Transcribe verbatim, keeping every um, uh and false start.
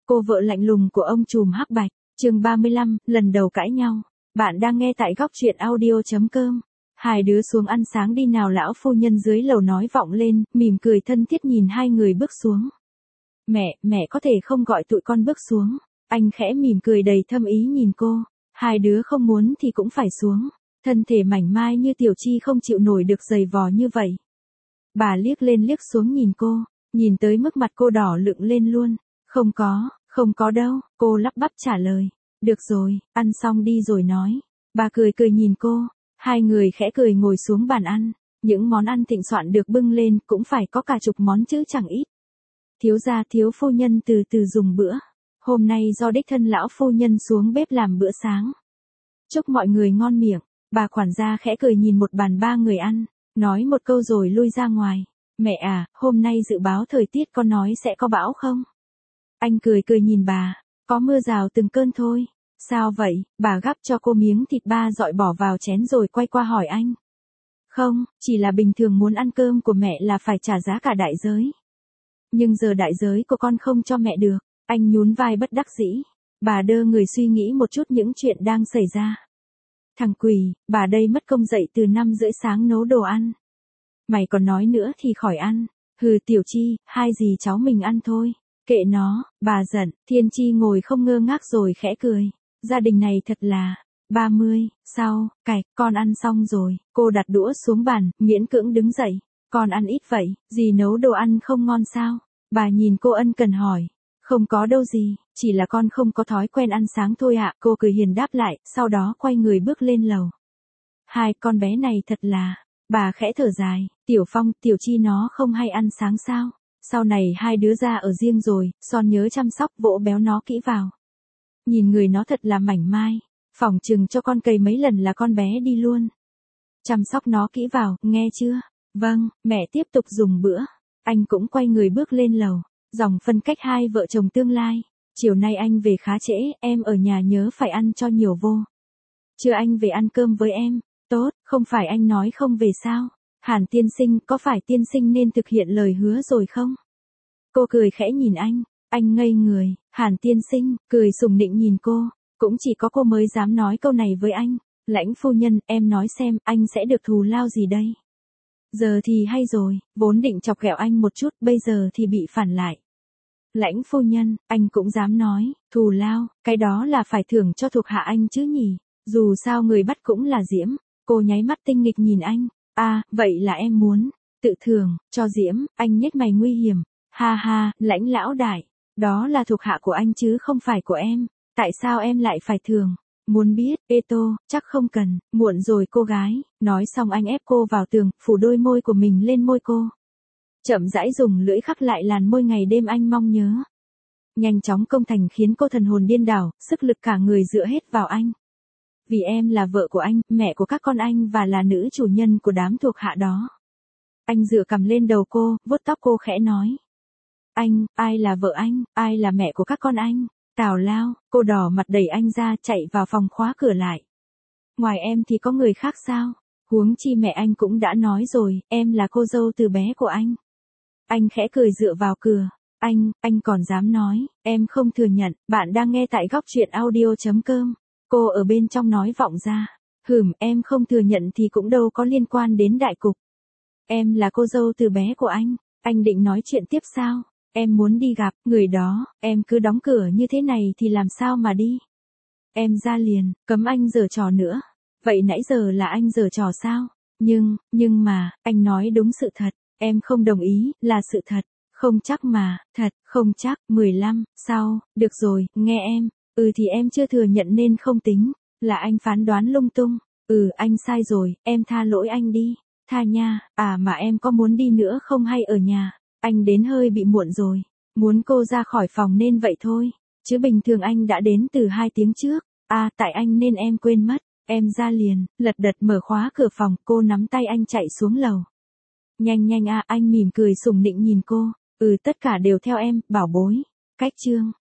Cô vợ lạnh lùng của ông trùm hắc bạch, chương ba mươi lăm, lần đầu cãi nhau. Bạn đang nghe tại góc truyện audio chấm com. Hai đứa xuống ăn sáng đi nào, lão phu nhân dưới lầu nói vọng lên, mỉm cười thân thiết nhìn hai người bước xuống. Mẹ, mẹ có thể không gọi tụi con bước xuống. Anh khẽ mỉm cười đầy thâm ý nhìn cô. Hai đứa không muốn thì cũng phải xuống. Thân thể mảnh mai như Tiểu Chi không chịu nổi được giày vò như vậy. Bà liếc lên liếc xuống nhìn cô, nhìn tới mức mặt cô đỏ lựng lên luôn. Không có, không có đâu, cô lắp bắp trả lời. Được rồi, ăn xong đi rồi nói. Bà cười cười nhìn cô, hai người khẽ cười ngồi xuống bàn ăn. Những món ăn thịnh soạn được bưng lên cũng phải có cả chục món chứ chẳng ít. Thiếu gia thiếu phu nhân từ từ dùng bữa. Hôm nay do đích thân lão phu nhân xuống bếp làm bữa sáng. Chúc mọi người ngon miệng. Bà quản gia khẽ cười nhìn một bàn ba người ăn, nói một câu rồi lui ra ngoài. Mẹ à, hôm nay dự báo thời tiết con nói sẽ có bão không? Anh cười cười nhìn bà, có mưa rào từng cơn thôi. Sao vậy? Bà gắp cho cô miếng thịt ba dọi bỏ vào chén rồi quay qua hỏi anh. Không, chỉ là bình thường muốn ăn cơm của mẹ là phải trả giá cả đại giới. Nhưng giờ đại giới của con không cho mẹ được. Anh nhún vai bất đắc dĩ. Bà đơ người suy nghĩ một chút những chuyện đang xảy ra. Thằng quỷ, bà đây mất công dậy từ năm rưỡi sáng nấu đồ ăn. Mày còn nói nữa thì khỏi ăn. Hừ Tiểu Chi, hai gì cháu mình ăn thôi. Kệ nó, bà giận. Thiên Chi ngồi không ngơ ngác rồi khẽ cười. Gia đình này thật là... ba mươi, sau, cạch, con ăn xong rồi. Cô đặt đũa xuống bàn, miễn cưỡng đứng dậy. Con ăn ít vậy, dì nấu đồ ăn không ngon sao? Bà nhìn cô ân cần hỏi. Không có đâu gì, chỉ là con không có thói quen ăn sáng thôi ạ. Cô cười hiền đáp lại, sau đó quay người bước lên lầu. Hai con bé này thật là... Bà khẽ thở dài, Tiểu Phong, Tiểu Chi nó không hay ăn sáng sao? Sau này hai đứa ra ở riêng rồi, Son nhớ chăm sóc vỗ béo nó kỹ vào. Nhìn người nó thật là mảnh mai, phỏng chừng cho con cầy mấy lần là con bé đi luôn. Chăm sóc nó kỹ vào, nghe chưa? Vâng, mẹ tiếp tục dùng bữa. Anh cũng quay người bước lên lầu. Dòng phân cách hai vợ chồng tương lai. Chiều nay anh về khá trễ, em ở nhà nhớ phải ăn cho nhiều vô. Chưa anh về ăn cơm với em. Tốt, không phải anh nói không về sao? Hàn tiên sinh, có phải tiên sinh nên thực hiện lời hứa rồi không? Cô cười khẽ nhìn anh, anh ngây người. Hàn tiên sinh, cười sùng nịnh nhìn cô. Cũng chỉ có cô mới dám nói câu này với anh. Lãnh phu nhân, em nói xem, anh sẽ được thù lao gì đây? Giờ thì hay rồi, vốn định chọc ghẹo anh một chút, bây giờ thì bị phản lại. Lãnh phu nhân, anh cũng dám nói, thù lao, cái đó là phải thưởng cho thuộc hạ anh chứ nhỉ, dù sao người bắt cũng là Diễm. Cô nháy mắt tinh nghịch nhìn anh, à, vậy là em muốn, tự thưởng, cho Diễm, anh nhếch mày nguy hiểm, ha ha, lãnh lão đại, đó là thuộc hạ của anh chứ không phải của em, tại sao em lại phải thưởng? Muốn biết, ê tô, chắc không cần, muộn rồi cô gái. Nói xong anh ép cô vào tường, phủ đôi môi của mình lên môi cô. Chậm rãi dùng lưỡi khắc lại làn môi ngày đêm anh mong nhớ. Nhanh chóng công thành khiến cô thần hồn điên đảo, sức lực cả người dựa hết vào anh. Vì em là vợ của anh, mẹ của các con anh và là nữ chủ nhân của đám thuộc hạ đó. Anh dựa cằm lên đầu cô, vuốt tóc cô khẽ nói. Anh, ai là vợ anh, ai là mẹ của các con anh? Tào lao, cô đỏ mặt đẩy anh ra, chạy vào phòng khóa cửa lại. Ngoài em thì có người khác sao? Huống chi mẹ anh cũng đã nói rồi, em là cô dâu từ bé của anh. Anh khẽ cười dựa vào cửa. Anh, anh còn dám nói, em không thừa nhận. Bạn đang nghe tại góc truyện audio chấm com. Cô ở bên trong nói vọng ra. Hửm, em không thừa nhận thì cũng đâu có liên quan đến đại cục. Em là cô dâu từ bé của anh. Anh định nói chuyện tiếp sao? Em muốn đi gặp người đó, em cứ đóng cửa như thế này thì làm sao mà đi? Em ra liền, cấm anh giở trò nữa. Vậy nãy giờ là anh giở trò sao? Nhưng, nhưng mà, anh nói đúng sự thật, em không đồng ý, là sự thật. Không chắc mà, thật, không chắc, mười lăm, sau, được rồi, nghe em. Ừ thì em chưa thừa nhận nên không tính, là anh phán đoán lung tung. Ừ anh sai rồi, em tha lỗi anh đi. Tha nha, à mà em có muốn đi nữa không hay ở nhà? Anh đến hơi bị muộn rồi, muốn cô ra khỏi phòng nên vậy thôi, chứ bình thường anh đã đến từ hai tiếng trước. À tại anh nên em quên mất, em ra liền, lật đật mở khóa cửa phòng, cô nắm tay anh chạy xuống lầu. Nhanh nhanh à, anh mỉm cười sùng nịnh nhìn cô, ừ tất cả đều theo em, bảo bối. Cách chương